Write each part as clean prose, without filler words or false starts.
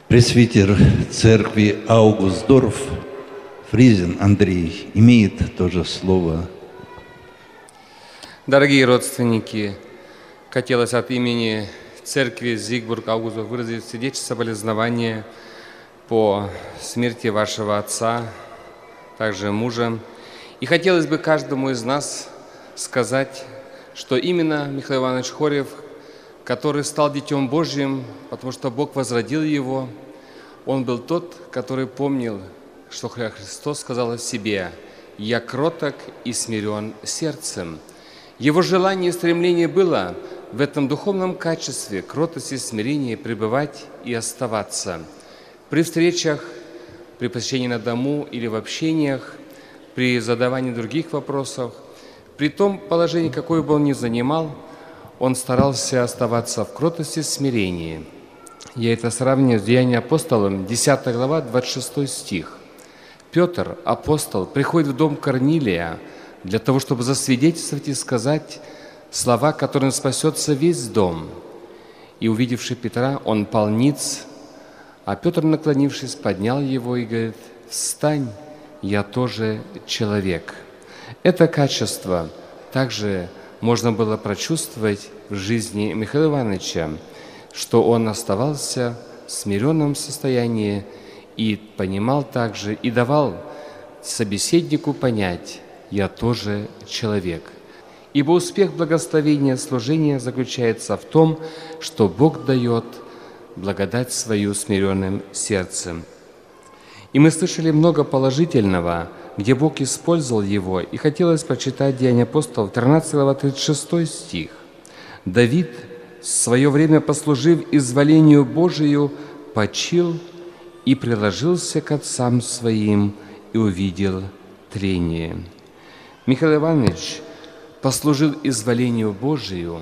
Пресвитер церкви Аугусдорф Фризин Андрей имеет тоже слово. Дорогие родственники, хотелось от имени церкви Зигбург Аугусдорф выразить сердечное соболезнование по смерти вашего отца, также мужа. И хотелось бы каждому из нас сказать, что именно Михаил Иванович Хорев, который стал Детем Божьим, потому что Бог возродил его, он был тот, который помнил, что Христос сказал о себе: «Я кроток и смирен сердцем». Его желание и стремление было в этом духовном качестве кротости и смирения пребывать и оставаться. При встречах, при посещении на дому или в общениях, при задавании других вопросов, при том положении, какое бы он ни занимал, он старался оставаться в кротости и смирении. Я это сравниваю с Деяниями апостолов, 10 глава, 26 стих. Петр, апостол, приходит в дом Корнилия для того, чтобы засвидетельствовать и сказать слова, которым спасется весь дом. И, увидевший Петра, он пал ниц, а Петр, наклонившись, поднял его и говорит: «Встань, я тоже человек». Это качество также можно было прочувствовать в жизни Михаила Ивановича, что он оставался в смиренном состоянии и понимал также, и давал собеседнику понять: «Я тоже человек». Ибо успех благословения служения заключается в том, что Бог дает благодать свою смиренным сердцем. И мы слышали много положительного, где Бог использовал его, и хотелось прочитать Деяния апостолов, 13 глава, 36 стих. «Давид, в свое время послужив изволению Божию, почил и приложился к отцам своим и увидел тление». Михаил Иванович послужил изволению Божию,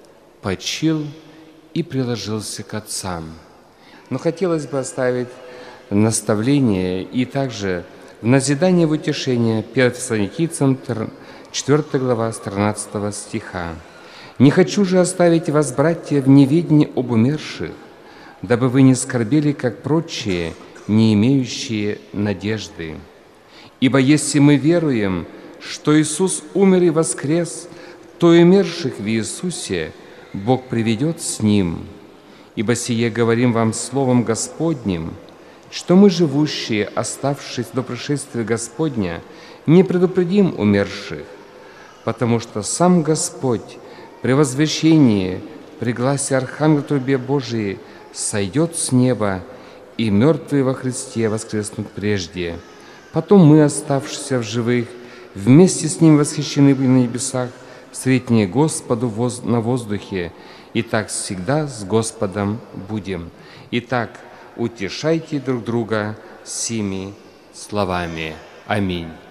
почил и приложился к отцам. Но хотелось бы оставить наставление и также в назидание в утешение 1 Фессалоникийцам 4 глава, 13 стиха. «Не хочу же оставить вас, братья, в неведении об умерших, дабы вы не скорбели, как прочие, не имеющие надежды. Ибо если мы веруем, что Иисус умер и воскрес, то и умерших в Иисусе Бог приведет с Ним. Ибо сие говорим вам словом Господним, что мы, живущие, оставшись до пришествия Господня, не предупредим умерших, потому что сам Господь при возвещении, при гласе Архангела трубе Божией сойдет с неба, и мертвые во Христе воскреснут прежде. Потом мы, оставшиеся в живых, вместе с Ним восхищены были на небесах, встретнее Господу на воздухе, и так всегда с Господом будем. Итак, утешайте друг друга сими словами. Аминь.